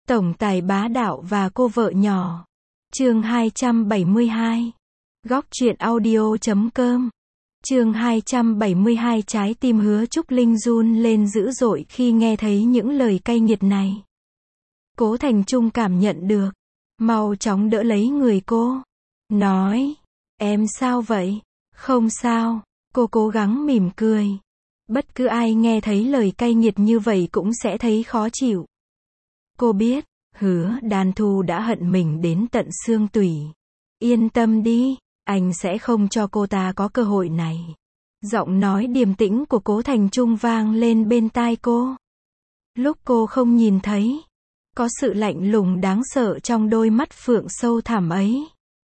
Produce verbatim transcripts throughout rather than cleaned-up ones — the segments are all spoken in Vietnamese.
Tổng tài bá đạo và cô vợ nhỏ. Chương hai trăm bảy mươi hai. Góc truyện audio chấm com. Chương hai trăm bảy mươi hai. Trái tim Hứa Trúc Linh run lên dữ dội khi nghe thấy những lời cay nghiệt này. Cố Thành Trung cảm nhận được, mau chóng đỡ lấy người cô, nói, em sao vậy? Không sao, cô cố gắng mỉm cười. Bất cứ ai nghe thấy lời cay nghiệt như vậy cũng sẽ thấy khó chịu. Cô biết, Hứa Đan Thu đã hận mình đến tận xương tủy. Yên tâm đi, anh sẽ không cho cô ta có cơ hội này. Giọng nói điềm tĩnh của Cố Thành Trung vang lên bên tai cô. Lúc cô không nhìn thấy, có sự lạnh lùng đáng sợ trong đôi mắt phượng sâu thẳm ấy.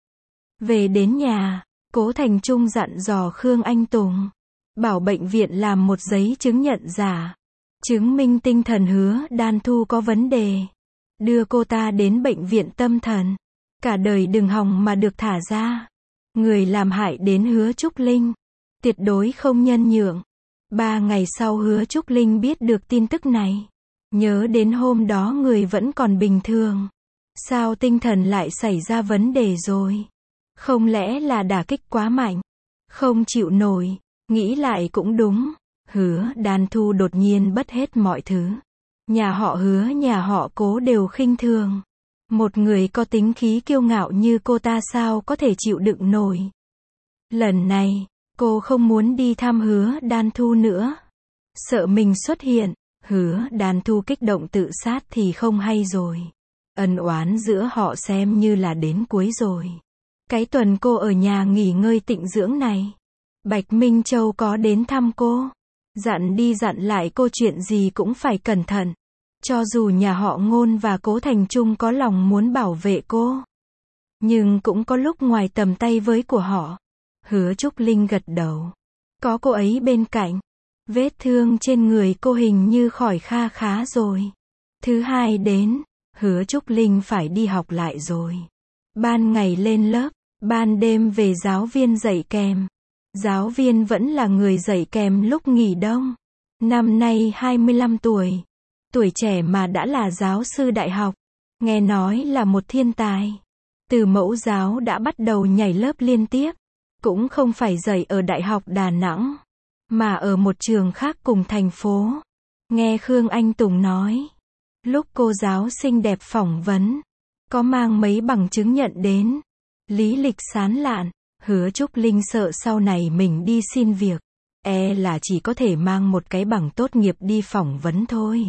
Về đến nhà, Cố Thành Trung dặn dò Khương Anh Tùng, bảo bệnh viện làm một giấy chứng nhận giả, chứng minh tinh thần Hứa Đan Thu có vấn đề. Đưa cô ta đến bệnh viện tâm thần. Cả đời đừng hòng mà được thả ra. Người làm hại đến Hứa Trúc Linh, tuyệt đối không nhân nhượng. Ba ngày sau Hứa Trúc Linh biết được tin tức này. Nhớ đến hôm đó người vẫn còn bình thường. Sao tinh thần lại xảy ra vấn đề rồi? Không lẽ là đả kích quá mạnh? Không chịu nổi. Nghĩ lại cũng đúng. Hứa Đan Thu đột nhiên bất hết mọi thứ. Nhà họ Hứa, nhà họ Cố đều khinh thường. Một người có tính khí kiêu ngạo như cô ta sao có thể chịu đựng nổi. Lần này, cô không muốn đi thăm Hứa Đan Thu nữa. Sợ mình xuất hiện, Hứa Đan Thu kích động tự sát thì không hay rồi. Ân oán giữa họ xem như là đến cuối rồi. Cái tuần cô ở nhà nghỉ ngơi tịnh dưỡng này, Bạch Minh Châu có đến thăm cô. Dặn đi dặn lại cô chuyện gì cũng phải cẩn thận. Cho dù nhà họ Ngôn và Cố Thành Trung có lòng muốn bảo vệ cô, nhưng cũng có lúc ngoài tầm tay với của họ. Hứa Trúc Linh gật đầu. Có cô ấy bên cạnh, vết thương trên người cô hình như khỏi kha khá rồi. Thứ hai đến, Hứa Trúc Linh phải đi học lại rồi. Ban ngày lên lớp, ban đêm về giáo viên dạy kèm. Giáo viên vẫn là người dạy kèm lúc nghỉ đông. Năm nay hai mươi lăm tuổi. Tuổi trẻ mà đã là giáo sư đại học. Nghe nói là một thiên tài. Từ mẫu giáo đã bắt đầu nhảy lớp liên tiếp. Cũng không phải dạy ở Đại học Đà Nẵng, mà ở một trường khác cùng thành phố. Nghe Khương Anh Tùng nói, lúc cô giáo xinh đẹp phỏng vấn, có mang mấy bằng chứng nhận đến. Lý lịch sán lạn. Hứa Trúc Linh sợ sau này mình đi xin việc, e là chỉ có thể mang một cái bằng tốt nghiệp đi phỏng vấn thôi.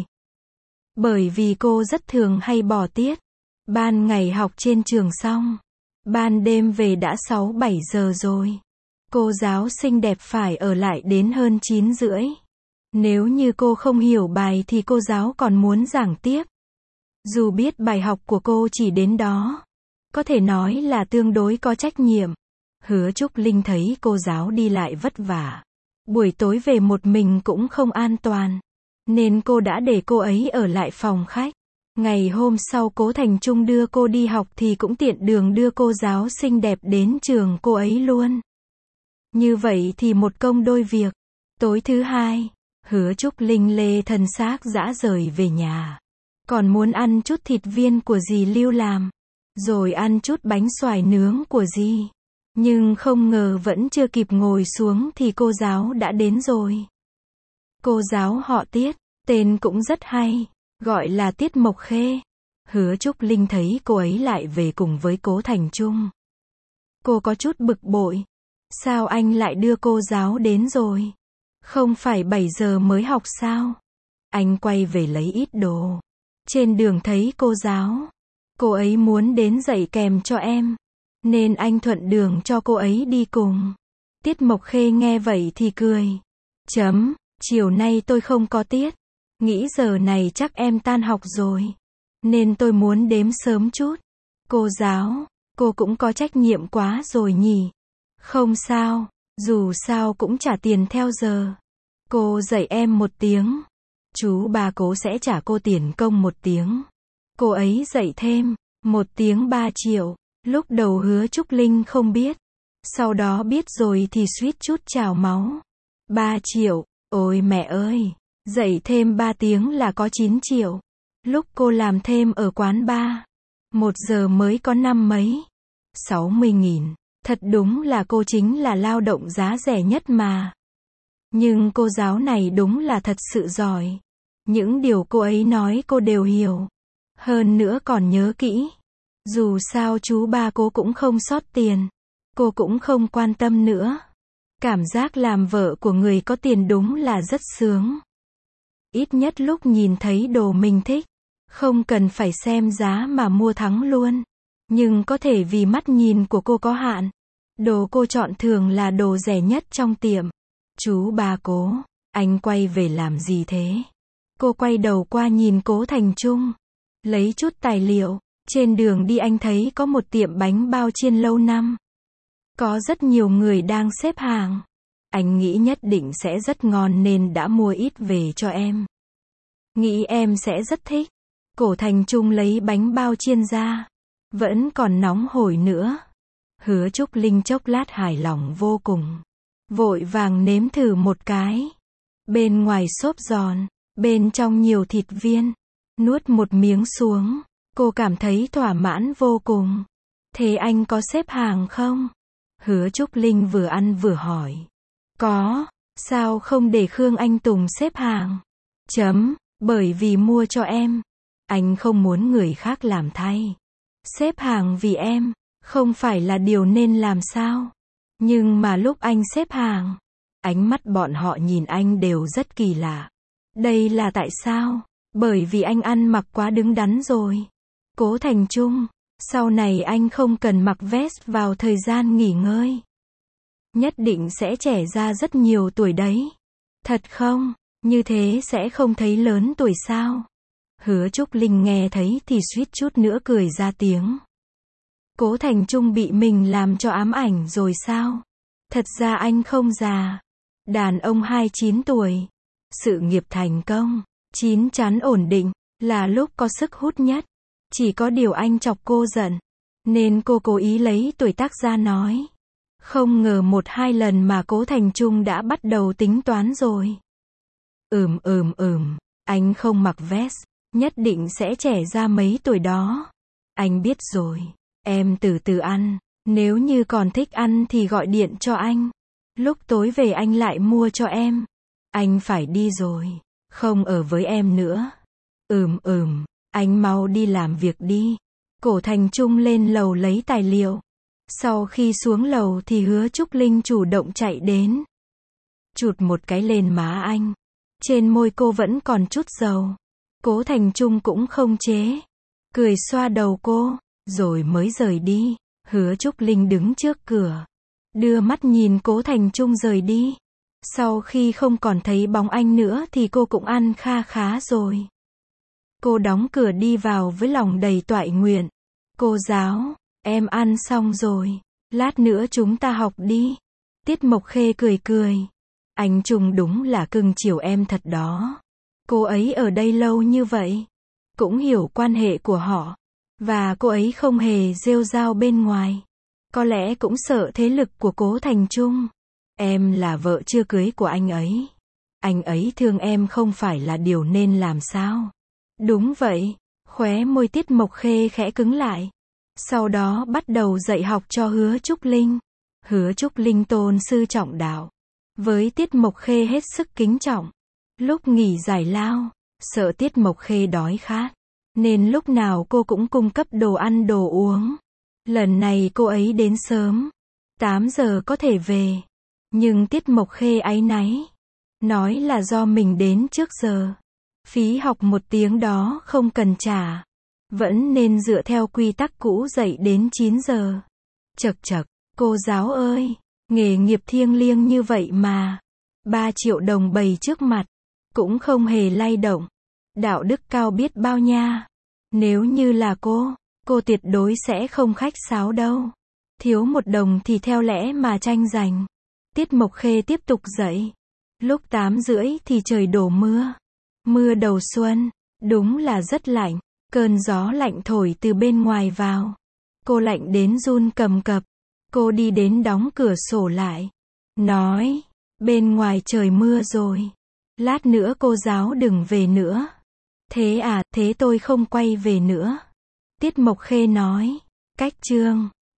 Bởi vì cô rất thường hay bỏ tiết. Ban ngày học trên trường xong, ban đêm về đã sáu bảy giờ rồi. Cô giáo xinh đẹp phải ở lại đến hơn chín rưỡi. Nếu như cô không hiểu bài thì cô giáo còn muốn giảng tiếp. Dù biết bài học của cô chỉ đến đó, có thể nói là tương đối có trách nhiệm. Hứa Trúc Linh thấy cô giáo đi lại vất vả. Buổi tối về một mình cũng không an toàn. Nên cô đã để cô ấy ở lại phòng khách. Ngày hôm sau Cố Thành Trung đưa cô đi học thì cũng tiện đường đưa cô giáo xinh đẹp đến trường cô ấy luôn. Như vậy thì một công đôi việc. Tối thứ hai, Hứa Trúc Linh lê thân xác dã rời về nhà. Còn muốn ăn chút thịt viên của dì Lưu làm. Rồi ăn chút bánh xoài nướng của dì. Nhưng không ngờ vẫn chưa kịp ngồi xuống thì cô giáo đã đến rồi. Cô giáo họ Tiết, tên cũng rất hay, gọi là Tiết Mộc Khê. Hứa Trúc Linh thấy cô ấy lại về cùng với Cố Thành Trung. Cô có chút bực bội. Sao anh lại đưa cô giáo đến rồi? Không phải bảy giờ mới học sao? Anh quay về lấy ít đồ. Trên đường thấy cô giáo. Cô ấy muốn đến dạy kèm cho em. Nên anh thuận đường cho cô ấy đi cùng. Tiết Mộc Khê nghe vậy thì cười. Chấm, chiều nay tôi không có tiết. Nghĩ giờ này chắc em tan học rồi. Nên tôi muốn đếm sớm chút. Cô giáo, cô cũng có trách nhiệm quá rồi nhỉ. Không sao, dù sao cũng trả tiền theo giờ. Cô dạy em một tiếng. Chú bà Cố sẽ trả cô tiền công một tiếng. Cô ấy dạy thêm, một tiếng ba triệu. Lúc đầu Hứa Trúc Linh không biết. Sau đó biết rồi thì suýt chút trào máu. ba triệu, ôi mẹ ơi, dạy thêm ba tiếng là có chín triệu. Lúc cô làm thêm ở quán bar, một giờ mới có năm mấy, sáu mươi nghìn. Thật đúng là cô chính là lao động giá rẻ nhất mà. Nhưng cô giáo này đúng là thật sự giỏi. Những điều cô ấy nói cô đều hiểu. Hơn nữa còn nhớ kỹ. Dù sao chú ba cô cũng không sót tiền. Cô cũng không quan tâm nữa. Cảm giác làm vợ của người có tiền đúng là rất sướng. Ít nhất lúc nhìn thấy đồ mình thích, không cần phải xem giá mà mua thắng luôn. Nhưng có thể vì mắt nhìn của cô có hạn. Đồ cô chọn thường là đồ rẻ nhất trong tiệm. Chú ba Cố, anh quay về làm gì thế? Cô quay đầu qua nhìn Cố Thành Trung. Lấy chút tài liệu. Trên đường đi anh thấy có một tiệm bánh bao chiên lâu năm. Có rất nhiều người đang xếp hàng. Anh nghĩ nhất định sẽ rất ngon nên đã mua ít về cho em. Nghĩ em sẽ rất thích. Cố Thành Trung lấy bánh bao chiên ra. Vẫn còn nóng hổi nữa. Hứa Trúc Linh chốc lát hài lòng vô cùng. Vội vàng nếm thử một cái. Bên ngoài xốp giòn, bên trong nhiều thịt viên. Nuốt một miếng xuống, cô cảm thấy thỏa mãn vô cùng. Thế anh có xếp hàng không? Hứa Trúc Linh vừa ăn vừa hỏi. Có, sao không để Khương Anh Tùng xếp hàng? Chấm, bởi vì mua cho em. Anh không muốn người khác làm thay. Xếp hàng vì em, không phải là điều nên làm sao? Nhưng mà lúc anh xếp hàng, ánh mắt bọn họ nhìn anh đều rất kỳ lạ. Đây là tại sao? Bởi vì anh ăn mặc quá đứng đắn rồi. Cố Thành Trung, sau này anh không cần mặc vest vào thời gian nghỉ ngơi. Nhất định sẽ trẻ ra rất nhiều tuổi đấy. Thật không? Như thế sẽ không thấy lớn tuổi sao? Hứa Trúc Linh nghe thấy thì suýt chút nữa cười ra tiếng. Cố Thành Trung bị mình làm cho ám ảnh rồi sao? Thật ra anh không già. Đàn ông hai mươi chín tuổi. Sự nghiệp thành công, chín chắn ổn định, là lúc có sức hút nhất. Chỉ có điều anh chọc cô giận. Nên cô cố ý lấy tuổi tác ra nói. Không ngờ một hai lần mà Cố Thành Trung đã bắt đầu tính toán rồi. Ừm ừm ừm, anh không mặc vest, nhất định sẽ trẻ ra mấy tuổi đó. Anh biết rồi, em từ từ ăn, nếu như còn thích ăn thì gọi điện cho anh. Lúc tối về anh lại mua cho em. Anh phải đi rồi, không ở với em nữa. Ừm ừm, anh mau đi làm việc đi. Cố Thành Trung lên lầu lấy tài liệu. Sau khi xuống lầu thì Hứa Trúc Linh chủ động chạy đến. Chụt một cái lên má anh. Trên môi cô vẫn còn chút dầu. Cố Thành Trung cũng không chế. Cười xoa đầu cô, rồi mới rời đi. Hứa Trúc Linh đứng trước cửa. Đưa mắt nhìn Cố Thành Trung rời đi. Sau khi không còn thấy bóng anh nữa thì cô cũng ăn kha khá rồi. Cô đóng cửa đi vào với lòng đầy toại nguyện. Cô giáo, em ăn xong rồi. Lát nữa chúng ta học đi. Tiết Mộc Khê cười cười. Anh Trung đúng là cưng chiều em thật đó. Cô ấy ở đây lâu như vậy. Cũng hiểu quan hệ của họ. Và cô ấy không hề rêu rao bên ngoài. Có lẽ cũng sợ thế lực của Cố Thành Trung. Em là vợ chưa cưới của anh ấy. Anh ấy thương em không phải là điều nên làm sao? Đúng vậy. Khóe môi Tiết Mộc Khê khẽ cứng lại. Sau đó bắt đầu dạy học cho Hứa Trúc Linh. Hứa Trúc Linh tôn sư trọng đạo. Với Tiết Mộc Khê hết sức kính trọng. Lúc nghỉ giải lao, sợ Tiết Mộc Khê đói khát. Nên lúc nào cô cũng cung cấp đồ ăn đồ uống. Lần này cô ấy đến sớm. tám giờ có thể về. Nhưng Tiết Mộc Khê áy náy. Nói là do mình đến trước giờ. Phí học một tiếng đó không cần trả. Vẫn nên dựa theo quy tắc cũ dậy đến chín giờ. Chậc chậc, cô giáo ơi, nghề nghiệp thiêng liêng như vậy mà. ba triệu đồng bày trước mặt. Cũng không hề lay động. Đạo đức cao biết bao nha. Nếu như là cô, cô tuyệt đối sẽ không khách sáo đâu. Thiếu một đồng thì theo lẽ mà tranh giành. Tiết Mộc Khê tiếp tục dạy. Lúc tám rưỡi thì trời đổ mưa. Mưa đầu xuân, đúng là rất lạnh. Cơn gió lạnh thổi từ bên ngoài vào. Cô lạnh đến run cầm cập. Cô đi đến đóng cửa sổ lại. Nói, bên ngoài trời mưa rồi. Lát nữa cô giáo đừng về nữa. Thế à, thế tôi không quay về nữa. Tiết Mộc Khê nói. Cách chương